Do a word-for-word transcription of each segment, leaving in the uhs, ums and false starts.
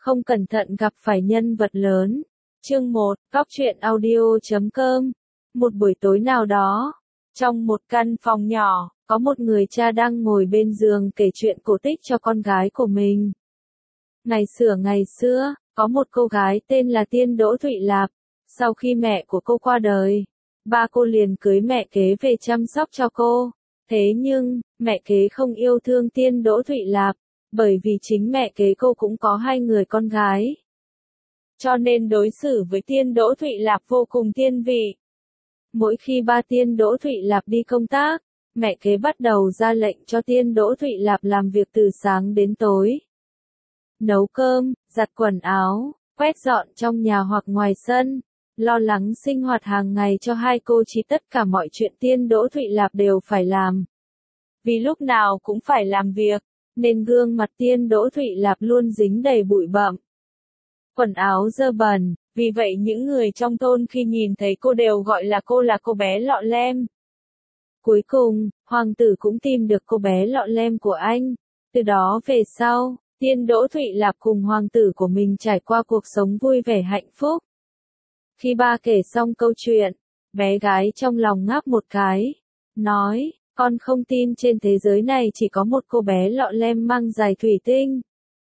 Không cẩn thận gặp phải nhân vật lớn. Chương một, Cóc truyện audio chấm com. Một buổi tối nào đó, trong một căn phòng nhỏ, có một người cha đang ngồi bên giường kể chuyện cổ tích cho con gái của mình. Ngày xưa ngày xưa, có một cô gái tên là Tiên Đỗ Thụy Lạp. Sau khi mẹ của cô qua đời, ba cô liền cưới mẹ kế về chăm sóc cho cô. Thế nhưng, mẹ kế không yêu thương Tiên Đỗ Thụy Lạp, bởi vì chính mẹ kế cô cũng có hai người con gái. Cho nên đối xử với Tiên Đỗ Thụy Lạp vô cùng thiên vị. Mỗi khi ba Tiên Đỗ Thụy Lạp đi công tác, mẹ kế bắt đầu ra lệnh cho Tiên Đỗ Thụy Lạp làm việc từ sáng đến tối. Nấu cơm, giặt quần áo, quét dọn trong nhà hoặc ngoài sân, lo lắng sinh hoạt hàng ngày cho hai cô chỉ tất cả mọi chuyện Tiên Đỗ Thụy Lạp đều phải làm. Vì lúc nào cũng phải làm việc, nên gương mặt Tiên Đỗ Thụy Lạp luôn dính đầy bụi bặm. Quần áo dơ bẩn, vì vậy những người trong thôn khi nhìn thấy cô đều gọi là cô là cô bé lọ lem. Cuối cùng, hoàng tử cũng tìm được cô bé lọ lem của anh. Từ đó về sau, Tiên Đỗ Thụy Lạp cùng hoàng tử của mình trải qua cuộc sống vui vẻ hạnh phúc. Khi ba kể xong câu chuyện, bé gái trong lòng ngáp một cái, nói, con không tin trên thế giới này chỉ có một cô bé lọ lem mang giày thủy tinh.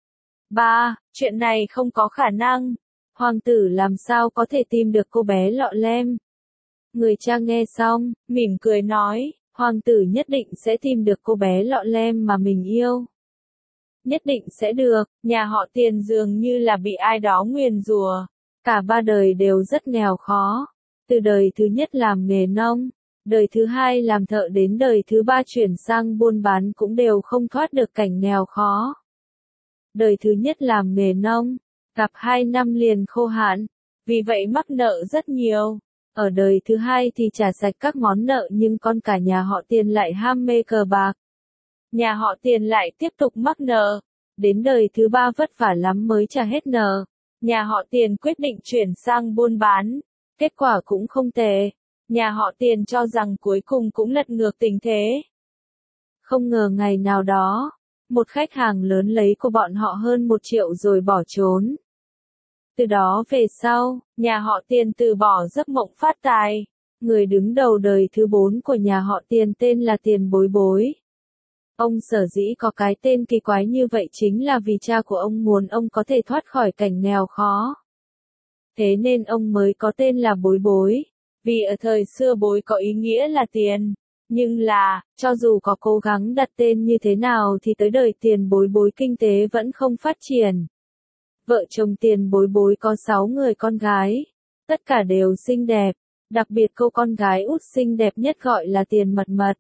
Ba, chuyện này không có khả năng. Hoàng tử làm sao có thể tìm được cô bé lọ lem? Người cha nghe xong, mỉm cười nói, hoàng tử nhất định sẽ tìm được cô bé lọ lem mà mình yêu. Nhất định sẽ được, nhà họ Tiền dường như là bị ai đó nguyền rủa. Cả ba đời đều rất nghèo khó. Từ đời thứ nhất làm nghề nông, đời thứ hai làm thợ đến đời thứ ba chuyển sang buôn bán cũng đều không thoát được cảnh nghèo khó. Đời thứ nhất làm nghề nông, gặp hai năm liền khô hạn, vì vậy mắc nợ rất nhiều. Ở đời thứ hai thì trả sạch các món nợ nhưng con cả nhà họ Tiền lại ham mê cờ bạc. Nhà họ Tiền lại tiếp tục mắc nợ, đến đời thứ ba vất vả lắm mới trả hết nợ. Nhà họ Tiền quyết định chuyển sang buôn bán, kết quả cũng không tệ. Nhà họ Tiền cho rằng cuối cùng cũng lật ngược tình thế. Không ngờ ngày nào đó, một khách hàng lớn lấy của bọn họ hơn một triệu rồi bỏ trốn. Từ đó về sau, nhà họ Tiền từ bỏ giấc mộng phát tài. Người đứng đầu đời thứ bốn của nhà họ Tiền tên là Tiền Bối Bối. Ông sở dĩ có cái tên kỳ quái như vậy chính là vì cha của ông muốn ông có thể thoát khỏi cảnh nghèo khó. Thế nên ông mới có tên là Bối Bối. Vì ở thời xưa bối có ý nghĩa là tiền. Nhưng là, cho dù có cố gắng đặt tên như thế nào thì tới đời Tiền Bối Bối kinh tế vẫn không phát triển. Vợ chồng Tiền Bối Bối có sáu người con gái. Tất cả đều xinh đẹp. Đặc biệt cô con gái út xinh đẹp nhất gọi là Tiền Mật Mật.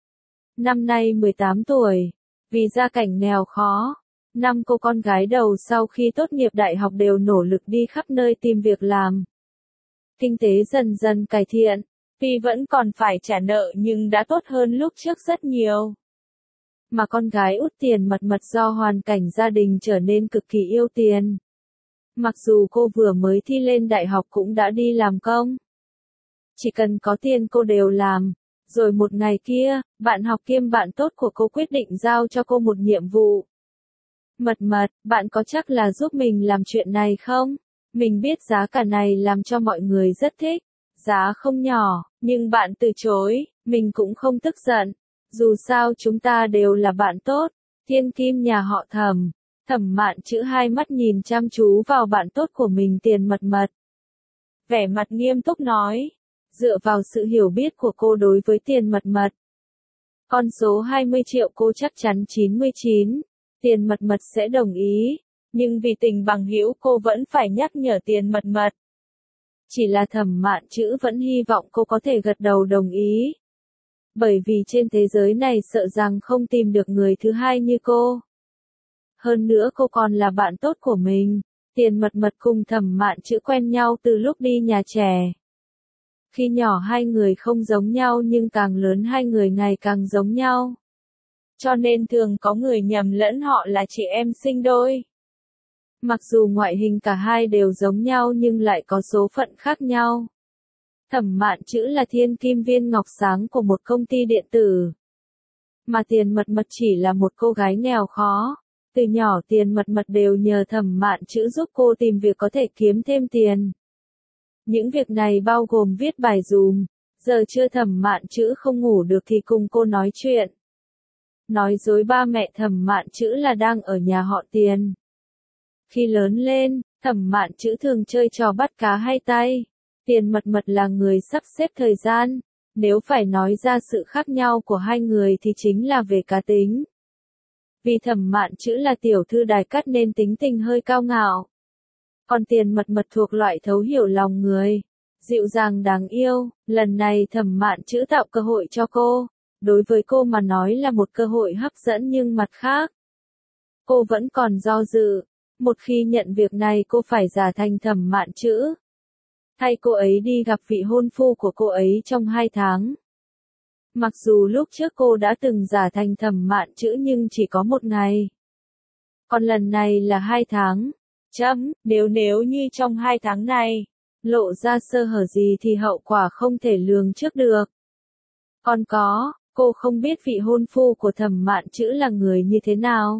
Năm nay mười tám tuổi. Vì gia cảnh nghèo khó, năm cô con gái đầu sau khi tốt nghiệp đại học đều nỗ lực đi khắp nơi tìm việc làm. Kinh tế dần dần cải thiện, tuy vẫn còn phải trả nợ nhưng đã tốt hơn lúc trước rất nhiều. Mà con gái út Tiền Mật Mật do hoàn cảnh gia đình trở nên cực kỳ yêu tiền. Mặc dù cô vừa mới thi lên đại học cũng đã đi làm công. Chỉ cần có tiền cô đều làm. Rồi một ngày kia, bạn học kiêm bạn tốt của cô quyết định giao cho cô một nhiệm vụ. Mật Mật, bạn có chắc là giúp mình làm chuyện này không? Mình biết giá cả này làm cho mọi người rất thích. Giá không nhỏ, nhưng bạn từ chối, mình cũng không tức giận. Dù sao chúng ta đều là bạn tốt. Thiên kim nhà họ Thẩm. Thẩm Mạn chữ hai mắt nhìn chăm chú vào bạn tốt của mình Tiền Mật Mật. Vẻ mặt nghiêm túc nói. Dựa vào sự hiểu biết của cô đối với Tiền Mật Mật, con số hai mươi triệu cô chắc chắn chín mươi chín. Tiền Mật Mật sẽ đồng ý, nhưng vì tình bằng hữu cô vẫn phải nhắc nhở Tiền Mật Mật. Chỉ là Thẩm Mạn chữ vẫn hy vọng cô có thể gật đầu đồng ý. Bởi vì trên thế giới này sợ rằng không tìm được người thứ hai như cô. Hơn nữa cô còn là bạn tốt của mình. Tiền Mật Mật cùng Thẩm Mạn chữ quen nhau từ lúc đi nhà trẻ. Khi nhỏ hai người không giống nhau nhưng càng lớn hai người ngày càng giống nhau. Cho nên thường có người nhầm lẫn họ là chị em sinh đôi. Mặc dù ngoại hình cả hai đều giống nhau nhưng lại có số phận khác nhau. Thẩm Mạn chữ là thiên kim viên ngọc sáng của một công ty điện tử. Mà Tiền Mật Mật chỉ là một cô gái nghèo khó. Từ nhỏ Tiền Mật Mật đều nhờ Thẩm Mạn Chữ giúp cô tìm việc có thể kiếm thêm tiền. Những việc này bao gồm viết bài dùm, giờ trưa Thẩm Mạn Chữ không ngủ được thì cùng cô nói chuyện. Nói dối ba mẹ Thẩm Mạn Chữ là đang ở nhà họ Tiền. Khi lớn lên, Thẩm Mạn Chữ thường chơi trò bắt cá hay tay. Tiền Mật Mật là người sắp xếp thời gian. Nếu phải nói ra sự khác nhau của hai người thì chính là về cá tính. Vì Thẩm Mạn Chữ là tiểu thư đài cát nên tính tình hơi cao ngạo. Còn Tiền Mật Mật thuộc loại thấu hiểu lòng người, dịu dàng đáng yêu. Lần này Thẩm Mạn Chữ tạo cơ hội cho cô. Đối với cô mà nói là một cơ hội hấp dẫn nhưng mặt khác, cô vẫn còn do dự. Một khi nhận việc này cô phải giả thành Thẩm Mạn Chữ, thay cô ấy đi gặp vị hôn phu của cô ấy trong hai tháng. Mặc dù lúc trước cô đã từng giả thành Thẩm Mạn Chữ nhưng chỉ có một ngày. Còn lần này là hai tháng. Chấm, nếu nếu như trong hai tháng này, lộ ra sơ hở gì thì hậu quả không thể lường trước được. Còn có, cô không biết vị hôn phu của Thẩm Mạn Chữ là người như thế nào.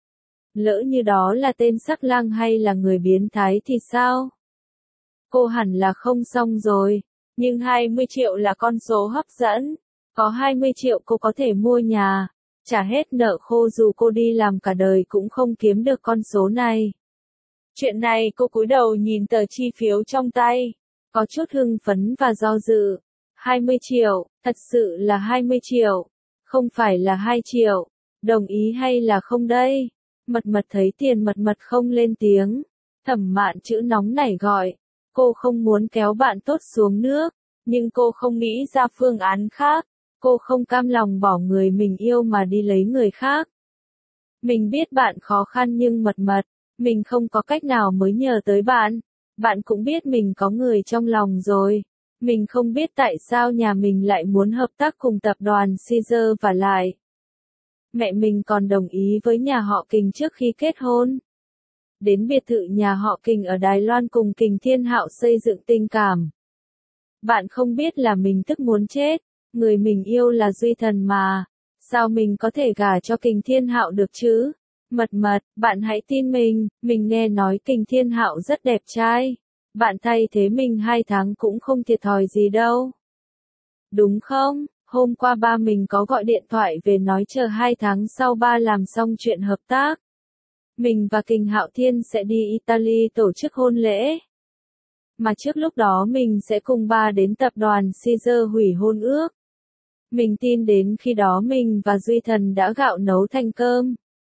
Lỡ như đó là tên sắc lang hay là người biến thái thì sao? Cô hẳn là không xong rồi. Nhưng hai mươi triệu là con số hấp dẫn. Có hai mươi triệu cô có thể mua nhà, trả hết nợ khô dù cô đi làm cả đời cũng không kiếm được con số này. Chuyện này cô cúi đầu nhìn tờ chi phiếu trong tay, có chút hưng phấn và do dự. hai mươi triệu, thật sự là hai mươi triệu, không phải là hai triệu, đồng ý hay là không đây? Mật Mật thấy Tiền Mật Mật không lên tiếng, Thẩm Mạn Chữ nóng nảy gọi, cô không muốn kéo bạn tốt xuống nước, nhưng cô không nghĩ ra phương án khác, cô không cam lòng bỏ người mình yêu mà đi lấy người khác. Mình biết bạn khó khăn nhưng Mật Mật, mình không có cách nào mới nhờ tới bạn, bạn cũng biết mình có người trong lòng rồi. Mình không biết tại sao nhà mình lại muốn hợp tác cùng tập đoàn Caesar và lại. Mẹ mình còn đồng ý với nhà họ Kình trước khi kết hôn. Đến biệt thự nhà họ Kình ở Đài Loan cùng Kình Thiên Hạo xây dựng tình cảm. Bạn không biết là mình tức muốn chết, người mình yêu là Duy Thần mà. Sao mình có thể gả cho Kình Thiên Hạo được chứ? Mật Mật, bạn hãy tin mình, mình nghe nói Kình Thiên Hạo rất đẹp trai. Bạn thay thế mình hai tháng cũng không thiệt thòi gì đâu. Đúng không? Hôm qua ba mình có gọi điện thoại về nói chờ hai tháng sau ba làm xong chuyện hợp tác. Mình và Kình Hạo Thiên sẽ đi Italy tổ chức hôn lễ. Mà trước lúc đó mình sẽ cùng ba đến tập đoàn Caesar hủy hôn ước. Mình tin đến khi đó mình và Duy Thần đã gạo nấu thành cơm.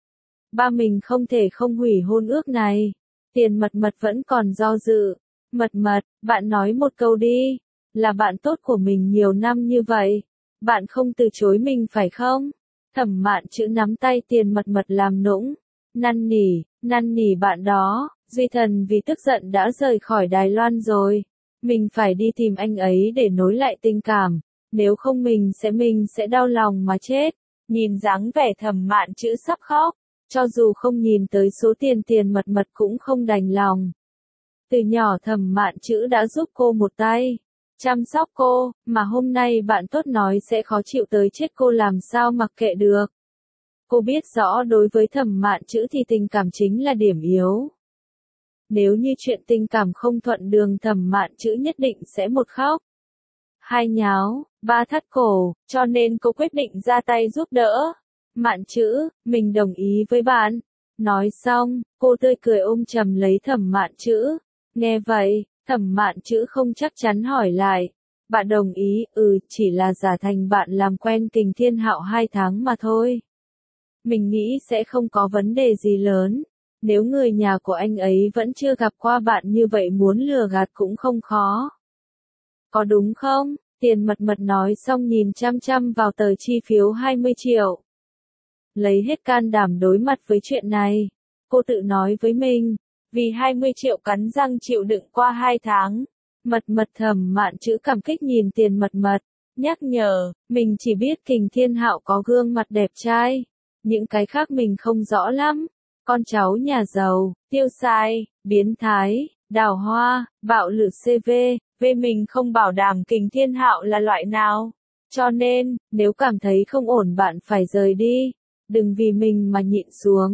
Ba mình không thể không hủy hôn ước này. Tiền Mật Mật vẫn còn do dự. Mật Mật, bạn nói một câu đi. Là bạn tốt của mình nhiều năm như vậy. Bạn không từ chối mình phải không? Thẩm Mạn Chữ nắm tay Tiền Mật Mật làm nũng. Năn nỉ, năn nỉ bạn đó. Duy Thần vì tức giận đã rời khỏi Đài Loan rồi. Mình phải đi tìm anh ấy để nối lại tình cảm. Nếu không mình sẽ mình sẽ đau lòng mà chết. Nhìn dáng vẻ Thẩm Mạn Chữ sắp khóc. Cho dù không nhìn tới số tiền Tiền Mật Mật cũng không đành lòng. Từ nhỏ Thẩm Mạn Chữ đã giúp cô một tay, chăm sóc cô, mà hôm nay bạn tốt nói sẽ khó chịu tới chết cô làm sao mặc kệ được. Cô biết rõ đối với Thẩm Mạn Chữ thì tình cảm chính là điểm yếu. Nếu như chuyện tình cảm không thuận đường Thẩm Mạn Chữ nhất định sẽ một khóc, hai nháo, ba thắt cổ, cho nên cô quyết định ra tay giúp đỡ. Mạn Chữ, mình đồng ý với bạn. Nói xong, cô tươi cười ôm chầm lấy Thẩm Mạn Chữ. Nghe vậy, Thẩm Mạn Chữ không chắc chắn hỏi lại. Bạn đồng ý, ừ, chỉ là giả thành bạn làm quen Kình Thiên Hạo hai tháng mà thôi. Mình nghĩ sẽ không có vấn đề gì lớn. Nếu người nhà của anh ấy vẫn chưa gặp qua bạn như vậy muốn lừa gạt cũng không khó. Có đúng không? Tiền Mật Mật nói xong nhìn chăm chăm vào tờ chi phiếu hai mươi triệu. Lấy hết can đảm đối mặt với chuyện này. Cô tự nói với mình, vì hai mươi triệu cắn răng chịu đựng qua hai tháng. Mật Mật Thẩm Mạn Chữ cảm kích nhìn Tiền Mật Mật, nhắc nhở, mình chỉ biết Kình Thiên Hạo có gương mặt đẹp trai. Những cái khác mình không rõ lắm. Con cháu nhà giàu, tiêu sai, biến thái, đào hoa, bạo lực xê vê, về mình không bảo đảm Kình Thiên Hạo là loại nào. Cho nên, nếu cảm thấy không ổn bạn phải rời đi. Đừng vì mình mà nhịn xuống.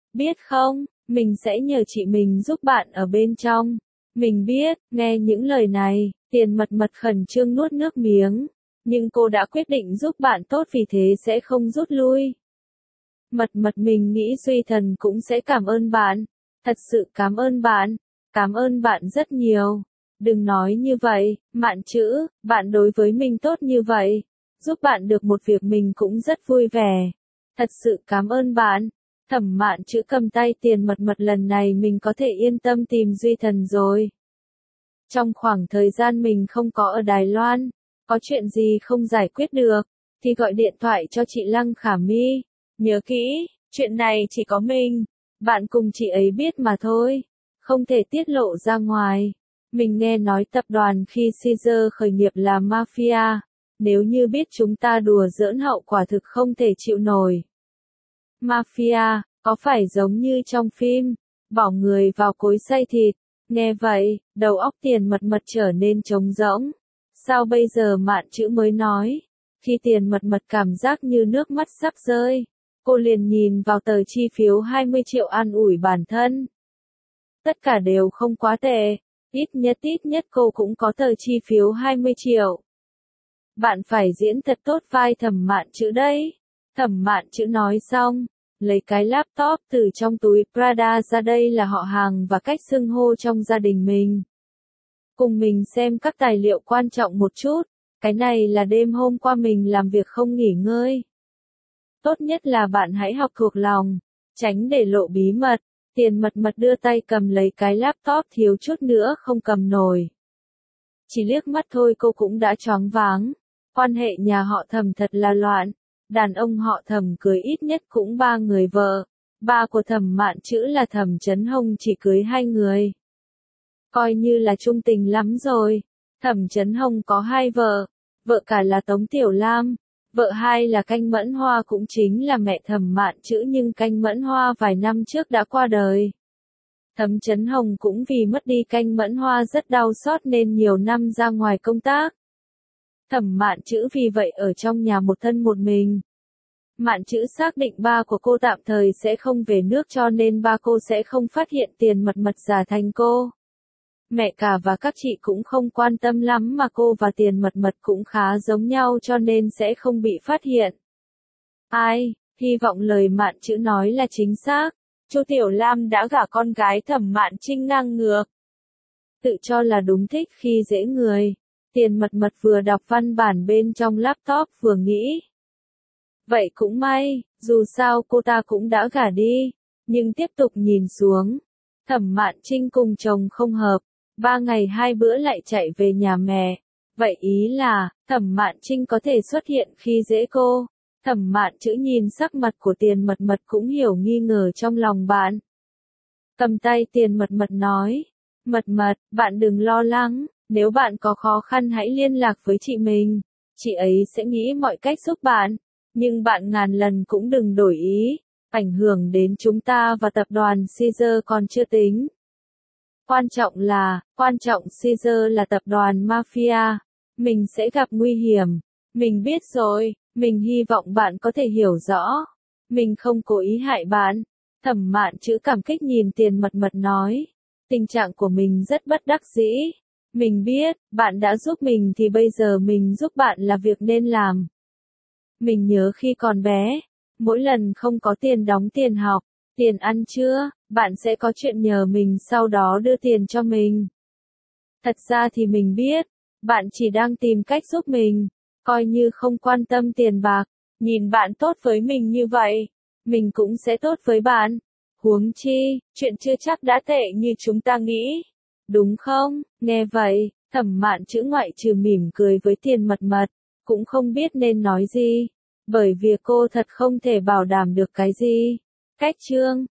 Biết không, mình sẽ nhờ chị mình giúp bạn ở bên trong. Mình biết, nghe những lời này, Tiền Mật Mật khẩn trương nuốt nước miếng. Nhưng cô đã quyết định giúp bạn tốt vì thế sẽ không rút lui. Mật Mật mình nghĩ Duy Thần cũng sẽ cảm ơn bạn. Thật sự cảm ơn bạn. Cảm ơn bạn rất nhiều. Đừng nói như vậy, Mạn Chữ, bạn đối với mình tốt như vậy. Giúp bạn được một việc mình cũng rất vui vẻ. Thật sự cảm ơn bạn. Thẩm Mạn Chữ cầm tay Tiền Mật Mật, lần này mình có thể yên tâm tìm Duy Thần rồi. Trong khoảng thời gian mình không có ở Đài Loan, có chuyện gì không giải quyết được, thì gọi điện thoại cho chị Lăng Khả Mi. Nhớ kỹ, chuyện này chỉ có mình, bạn cùng chị ấy biết mà thôi, không thể tiết lộ ra ngoài. Mình nghe nói tập đoàn khi Caesar khởi nghiệp là mafia, nếu như biết chúng ta đùa giỡn hậu quả thực không thể chịu nổi. Mafia, có phải giống như trong phim, bỏ người vào cối xay thịt? Nghe vậy, đầu óc Tiền Mật Mật trở nên trống rỗng. Sao bây giờ Mạn Chữ mới nói? Khi Tiền Mật Mật cảm giác như nước mắt sắp rơi, cô liền nhìn vào tờ chi phiếu hai mươi triệu an ủi bản thân. Tất cả đều không quá tệ, ít nhất ít nhất cô cũng có tờ chi phiếu hai mươi triệu. Bạn phải diễn thật tốt vai Thẩm Mạn Chữ đấy. Thẩm Mạn Chữ nói xong, lấy cái laptop từ trong túi Prada ra, đây là họ hàng và cách xưng hô trong gia đình mình. Cùng mình xem các tài liệu quan trọng một chút, cái này là đêm hôm qua mình làm việc không nghỉ ngơi. Tốt nhất là bạn hãy học thuộc lòng, tránh để lộ bí mật. Tiền Mật Mật đưa tay cầm lấy cái laptop thiếu chút nữa không cầm nổi. Chỉ liếc mắt thôi cô cũng đã choáng váng. Quan hệ nhà họ Thẩm thật là loạn. Đàn ông họ Thẩm cưới ít nhất cũng ba người vợ. Ba của Thẩm Mạn Chữ là Thẩm Chấn Hồng chỉ cưới hai người. Coi như là trung tình lắm rồi. Thẩm Chấn Hồng có hai vợ. Vợ cả là Tống Tiểu Lam. Vợ hai là Canh Mẫn Hoa, cũng chính là mẹ Thẩm Mạn Chữ, nhưng Canh Mẫn Hoa vài năm trước đã qua đời. Thẩm Chấn Hồng cũng vì mất đi Canh Mẫn Hoa rất đau xót nên nhiều năm ra ngoài công tác. Thẩm Mạn Chữ vì vậy ở trong nhà một thân một mình. Mạn Chữ xác định ba của cô tạm thời sẽ không về nước cho nên ba cô sẽ không phát hiện Tiền Mật Mật giả thành cô. Mẹ cả và các chị cũng không quan tâm lắm mà cô và Tiền Mật Mật cũng khá giống nhau cho nên sẽ không bị phát hiện. Ai, hy vọng lời Mạn Chữ nói là chính xác. Chu Tiểu Lam đã gả con gái Thẩm Mạn Trinh ngang ngược. Tự cho là đúng, thích khi dễ người. Tiền Mật Mật vừa đọc văn bản bên trong laptop vừa nghĩ. Vậy cũng may, dù sao cô ta cũng đã gả đi. Nhưng tiếp tục nhìn xuống. Thẩm Mạn Trinh cùng chồng không hợp. Ba ngày hai bữa lại chạy về nhà mẹ. Vậy ý là, Thẩm Mạn Trinh có thể xuất hiện khi dễ cô. Thẩm Mạn Chữ nhìn sắc mặt của Tiền Mật Mật cũng hiểu nghi ngờ trong lòng bạn. Cầm tay Tiền Mật Mật nói. Mật Mật, bạn đừng lo lắng, nếu bạn có khó khăn hãy liên lạc với chị mình. Chị ấy sẽ nghĩ mọi cách giúp bạn. Nhưng bạn ngàn lần cũng đừng đổi ý. Ảnh hưởng đến chúng ta và tập đoàn Caesar còn chưa tính. Quan trọng là, quan trọng Caesar là tập đoàn mafia. Mình sẽ gặp nguy hiểm. Mình biết rồi, mình hy vọng bạn có thể hiểu rõ. Mình không cố ý hại bạn. Thẩm Mạn Chữ cảm kích nhìn Tiền Mật Mật nói. Tình trạng của mình rất bất đắc dĩ. Mình biết, bạn đã giúp mình thì bây giờ mình giúp bạn là việc nên làm. Mình nhớ khi còn bé, mỗi lần không có tiền đóng tiền học, tiền ăn trưa, bạn sẽ có chuyện nhờ mình sau đó đưa tiền cho mình. Thật ra thì mình biết, bạn chỉ đang tìm cách giúp mình, coi như không quan tâm tiền bạc. Nhìn bạn tốt với mình như vậy, mình cũng sẽ tốt với bạn. Huống chi, chuyện chưa chắc đã tệ như chúng ta nghĩ. Đúng không? Nghe vậy, Thẩm Mạn Chữ ngoại trừ mỉm cười với Tiền Mật Mật, cũng không biết nên nói gì. Bởi vì cô thật không thể bảo đảm được cái gì. Cách chương